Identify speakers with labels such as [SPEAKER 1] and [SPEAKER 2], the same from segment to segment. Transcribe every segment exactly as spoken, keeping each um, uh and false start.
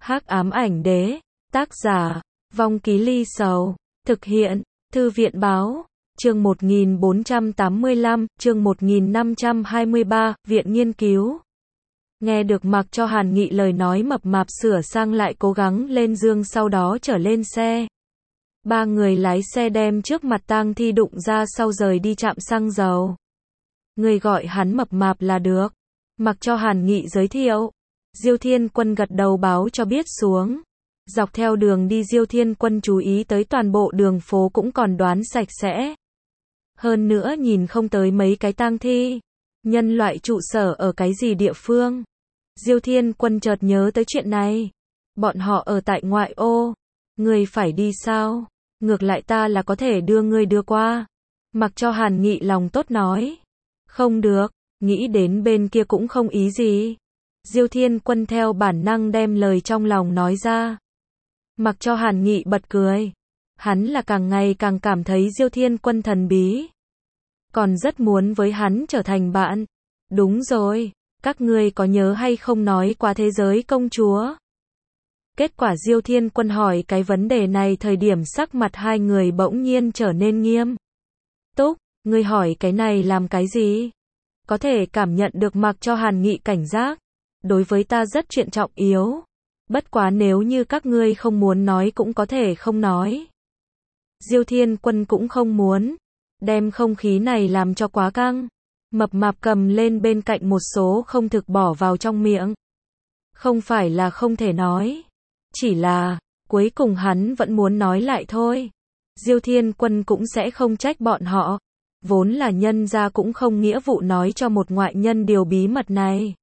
[SPEAKER 1] Hắc ám ảnh đế, tác giả, Vong Ký Ly Sầu, thực hiện, Thư viện báo, chương một nghìn bốn trăm tám mươi lăm, chương một nghìn năm trăm hai mươi ba, Viện Nghiên cứu. Nghe được Mặc Cho Hàn Nghị lời nói, mập mạp sửa sang lại cố gắng lên giường, sau đó trở lên xe. Ba người lái xe đem trước mặt tang thi đụng ra sau rời đi trạm xăng dầu. Người gọi hắn mập mạp là được. Mặc Cho Hàn Nghị giới thiệu. Diêu Thiên Quân gật đầu báo cho biết xuống. Dọc theo đường đi Diêu Thiên Quân chú ý tới toàn bộ đường phố cũng còn đoán sạch sẽ. Hơn nữa nhìn không tới mấy cái tang thi. Nhân loại trụ sở ở cái gì địa phương? Diêu Thiên Quân chợt nhớ tới chuyện này. Bọn họ ở tại ngoại ô. Người phải đi sao? Ngược lại ta là có thể đưa ngươi đưa qua. Mặc Cho Hàn Nghị lòng tốt nói. Không được, nghĩ đến bên kia cũng không ý gì. Diêu Thiên Quân theo bản năng đem lời trong lòng nói ra. Mặc Cho Hàn Nghị bật cười. Hắn là càng ngày càng cảm thấy Diêu Thiên Quân thần bí. Còn rất muốn với hắn trở thành bạn. Đúng rồi, các ngươi có nhớ hay không nói qua thế giới công chúa? Kết quả Diêu Thiên Quân hỏi cái vấn đề này thời điểm sắc mặt hai người bỗng nhiên trở nên nghiêm túc. Ngươi hỏi cái này làm cái gì? Có thể cảm nhận được Mặc Cho Hàn Nghị cảnh giác. Đối với ta rất chuyện trọng yếu. Bất quá nếu như các ngươi không muốn nói cũng có thể không nói. Diêu Thiên Quân cũng không muốn đem không khí này làm cho quá căng. Mập mạp cầm lên bên cạnh một số không thực bỏ vào trong miệng. Không phải là không thể nói. Chỉ là, cuối cùng hắn vẫn muốn nói lại thôi. Diêu Thiên Quân cũng sẽ không trách bọn họ. Vốn là nhân gia cũng không nghĩa vụ nói cho một ngoại nhân điều bí mật này.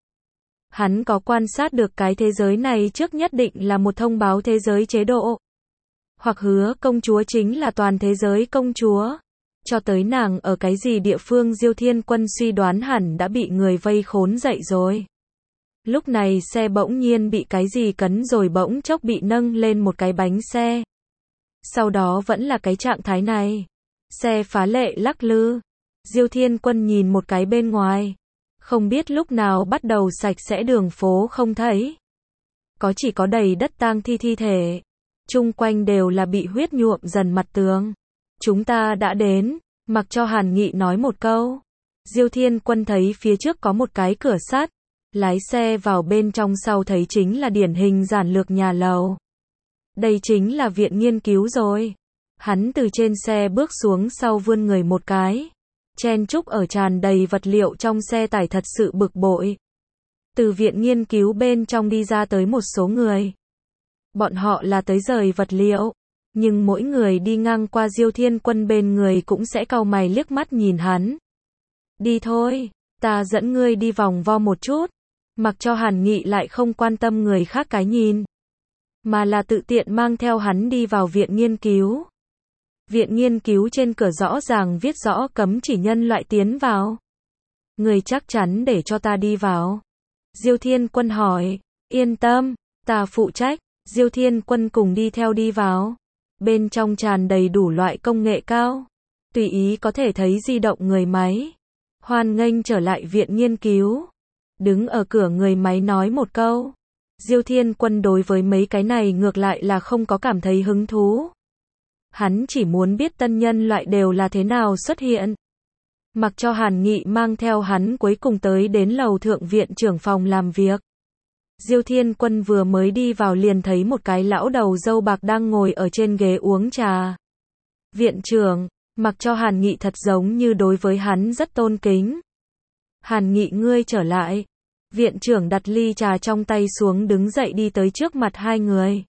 [SPEAKER 1] Hắn có quan sát được cái thế giới này trước nhất định là một thông báo thế giới chế độ. Hoặc hứa công chúa chính là toàn thế giới công chúa. Cho tới nàng ở cái gì địa phương Diêu Thiên Quân suy đoán hẳn đã bị người vây khốn dậy rồi. Lúc này xe bỗng nhiên bị cái gì cấn rồi bỗng chốc bị nâng lên một cái bánh xe. Sau đó vẫn là cái trạng thái này. Xe phá lệ lắc lư. Diêu Thiên Quân nhìn một cái bên ngoài. Không biết lúc nào bắt đầu sạch sẽ đường phố không thấy. Có chỉ có đầy đất tang thi thi thể. Chung quanh đều là bị huyết nhuộm dần mặt tường. Chúng ta đã đến. Mặc Cho Hàn Nghị nói một câu. Diêu Thiên Quân thấy phía trước có một cái cửa sắt. Lái xe vào bên trong sau thấy chính là điển hình giản lược nhà lầu. Đây chính là viện nghiên cứu rồi. Hắn từ trên xe bước xuống sau vươn người một cái. Chen chúc ở tràn đầy vật liệu trong xe tải thật sự bực bội. Từ viện nghiên cứu bên trong đi ra tới một số người. Bọn họ là tới rời vật liệu. Nhưng mỗi người đi ngang qua Diêu Thiên Quân bên người cũng sẽ cau mày liếc mắt nhìn hắn. Đi thôi, ta dẫn ngươi đi vòng vo một chút. Mặc Cho Hàn Nghị lại không quan tâm người khác cái nhìn. Mà là tự tiện mang theo hắn đi vào viện nghiên cứu. Viện nghiên cứu trên cửa rõ ràng viết rõ cấm chỉ nhân loại tiến vào. Người chắc chắn để cho ta đi vào. Diêu Thiên Quân hỏi. Yên tâm, ta phụ trách. Diêu Thiên Quân cùng đi theo đi vào. Bên trong tràn đầy đủ loại công nghệ cao. Tùy ý có thể thấy di động người máy. Hoan nghênh trở lại viện nghiên cứu. Đứng ở cửa người máy nói một câu. Diêu Thiên Quân đối với mấy cái này ngược lại là không có cảm thấy hứng thú. Hắn chỉ muốn biết tân nhân loại đều là thế nào xuất hiện. Mặc Cho Hàn Nghị mang theo hắn cuối cùng tới đến lầu thượng viện trưởng phòng làm việc. Diêu Thiên Quân vừa mới đi vào liền thấy một cái lão đầu râu bạc đang ngồi ở trên ghế uống trà. Viện trưởng, Mặc Cho Hàn Nghị thật giống như đối với hắn rất tôn kính. Hàn Nghị ngươi trở lại. Viện trưởng đặt ly trà trong tay xuống đứng dậy đi tới trước mặt hai người.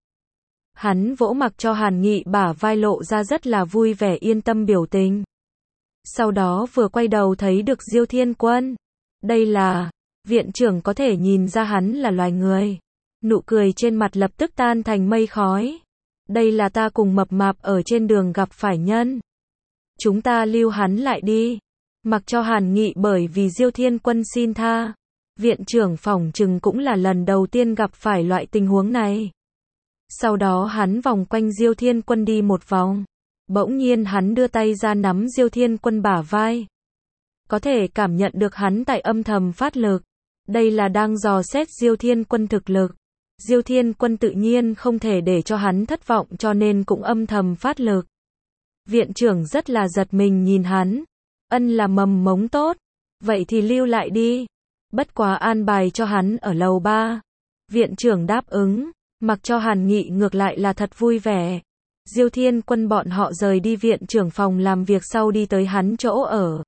[SPEAKER 1] Hắn vỗ Mặc Cho Hàn Nghị bả vai lộ ra rất là vui vẻ yên tâm biểu tình. Sau đó vừa quay đầu thấy được Diêu Thiên Quân. Đây là, viện trưởng có thể nhìn ra hắn là loài người. Nụ cười trên mặt lập tức tan thành mây khói. Đây là ta cùng mập mạp ở trên đường gặp phải nhân. Chúng ta lưu hắn lại đi. Mặc Cho Hàn Nghị bởi vì Diêu Thiên Quân xin tha. Viện trưởng phỏng chừng cũng là lần đầu tiên gặp phải loại tình huống này. Sau đó hắn vòng quanh Diêu Thiên Quân đi một vòng. Bỗng nhiên hắn đưa tay ra nắm Diêu Thiên Quân bả vai. Có thể cảm nhận được hắn tại âm thầm phát lực. Đây là đang dò xét Diêu Thiên Quân thực lực. Diêu Thiên Quân tự nhiên không thể để cho hắn thất vọng cho nên cũng âm thầm phát lực. Viện trưởng rất là giật mình nhìn hắn. Ân là mầm mống tốt. Vậy thì lưu lại đi. Bất quá an bài cho hắn ở lầu ba. Viện trưởng đáp ứng. Mặc cho Hàn Nghị ngược lại là thật vui vẻ. Diêu Thiên Quân bọn họ rời đi viện trưởng phòng làm việc sau đi tới hắn chỗ ở.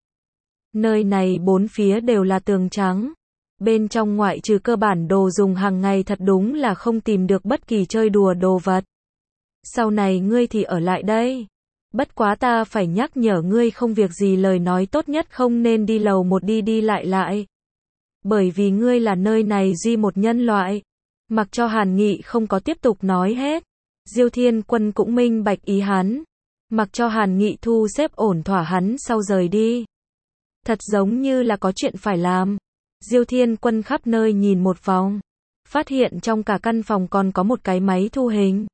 [SPEAKER 1] Nơi này bốn phía đều là tường trắng. Bên trong ngoại trừ cơ bản đồ dùng hàng ngày thật đúng là không tìm được bất kỳ chơi đùa đồ vật. Sau này ngươi thì ở lại đây. Bất quá ta phải nhắc nhở ngươi không việc gì lời nói tốt nhất không nên đi lầu một đi đi lại lại. Bởi vì ngươi là nơi này duy một nhân loại. Mặc cho Hàn Nghị không có tiếp tục nói hết. Diêu Thiên Quân cũng minh bạch ý hắn. Mặc cho Hàn Nghị thu xếp ổn thỏa hắn sau rời đi. Thật giống như là có chuyện phải làm. Diêu Thiên Quân khắp nơi nhìn một vòng. Phát hiện trong cả căn phòng còn có một cái máy thu hình.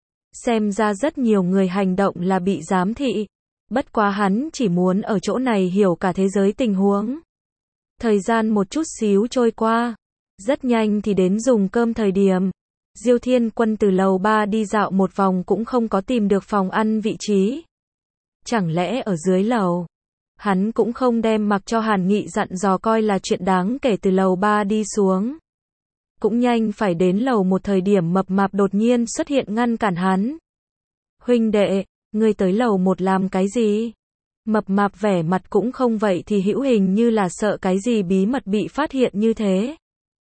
[SPEAKER 1] Xem ra rất nhiều người hành động là bị giám thị. Bất quá hắn chỉ muốn ở chỗ này hiểu cả thế giới tình huống. Thời gian một chút xíu trôi qua. Rất nhanh thì đến dùng cơm thời điểm. Diêu Thiên Quân từ lầu ba đi dạo một vòng cũng không có tìm được phòng ăn vị trí. Chẳng lẽ ở dưới lầu? Hắn cũng không đem mặc cho Hàn Nghị dặn dò coi là chuyện đáng kể từ lầu ba đi xuống. Cũng nhanh phải đến lầu một thời điểm mập mạp đột nhiên xuất hiện ngăn cản hắn. Huynh đệ, ngươi tới lầu một làm cái gì? Mập mạp vẻ mặt cũng không vậy thì hữu hình như là sợ cái gì bí mật bị phát hiện như thế.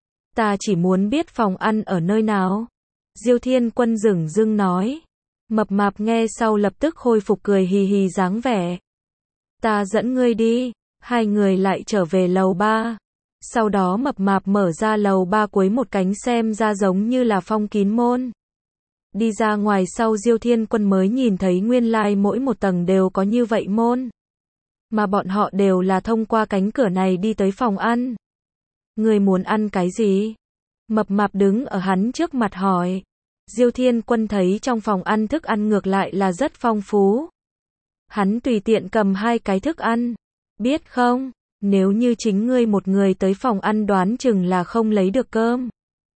[SPEAKER 1] Ta chỉ muốn biết phòng ăn ở nơi nào. Diêu Thiên Quân dửng dưng nói. Mập mạp nghe sau lập tức khôi phục cười hì hì dáng vẻ. Ta dẫn ngươi đi. Hai người lại trở về lầu ba. Sau đó mập mạp mở ra lầu ba cuối một cánh xem ra giống như là phong kín môn. Đi ra ngoài sau Diêu Thiên Quân mới nhìn thấy nguyên lai mỗi một tầng đều có như vậy môn. Mà bọn họ đều là thông qua cánh cửa này đi tới phòng ăn. Ngươi muốn ăn cái gì? Mập mạp đứng ở hắn trước mặt hỏi. Diêu Thiên Quân thấy trong phòng ăn thức ăn ngược lại là rất phong phú. Hắn tùy tiện cầm hai cái thức ăn. Biết không, nếu như chính ngươi một người tới phòng ăn đoán chừng là không lấy được cơm.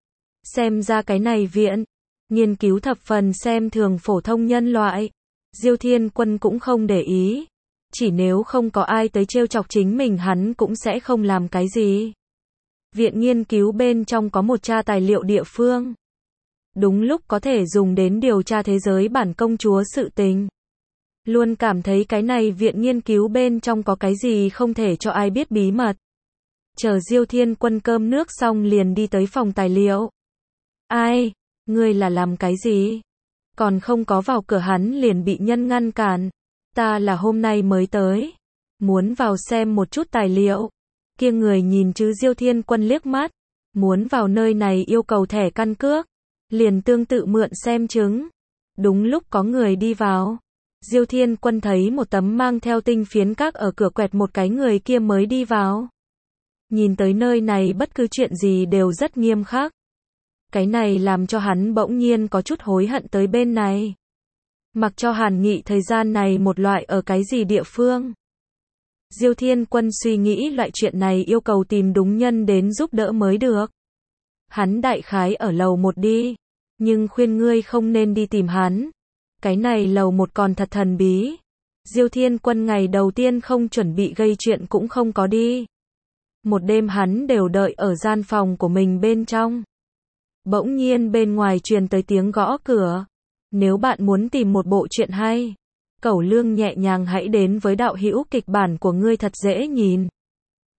[SPEAKER 1] Xem ra cái này viện, nghiên cứu thập phần xem thường phổ thông nhân loại. Diêu Thiên Quân cũng không để ý. Chỉ nếu không có ai tới trêu chọc chính mình hắn cũng sẽ không làm cái gì. Viện nghiên cứu bên trong có một tra tài liệu địa phương. Đúng lúc có thể dùng đến điều tra thế giới bản công chúa sự tình. Luôn cảm thấy cái này viện nghiên cứu bên trong có cái gì không thể cho ai biết bí mật. Chờ Diêu Thiên Quân cơm nước xong liền đi tới phòng tài liệu. Ai? Ngươi là làm cái gì? Còn không có vào cửa hắn liền bị nhân ngăn cản. Ta là hôm nay mới tới. Muốn vào xem một chút tài liệu. Kia người nhìn chứ Diêu Thiên Quân liếc mắt. Muốn vào nơi này yêu cầu thẻ căn cước. Liền tương tự mượn xem chứng. Đúng lúc có người đi vào. Diêu Thiên Quân thấy một tấm mang theo tinh phiến các ở cửa quẹt một cái người kia mới đi vào. Nhìn tới nơi này bất cứ chuyện gì đều rất nghiêm khắc. Cái này làm cho hắn bỗng nhiên có chút hối hận tới bên này. Mặc cho Hàn Nghị thời gian này một loại ở cái gì địa phương. Diêu Thiên Quân suy nghĩ loại chuyện này yêu cầu tìm đúng nhân đến giúp đỡ mới được. Hắn đại khái ở lầu một đi. Nhưng khuyên ngươi không nên đi tìm hắn. Cái này lầu một còn thật thần bí. Diêu Thiên Quân ngày đầu tiên không chuẩn bị gây chuyện cũng không có đi. Một đêm hắn đều đợi ở gian phòng của mình bên trong. Bỗng nhiên bên ngoài truyền tới tiếng gõ cửa. Nếu bạn muốn tìm một bộ truyện hay, Cẩu Lương nhẹ nhàng hãy đến với đạo hữu kịch bản của ngươi thật dễ nhìn.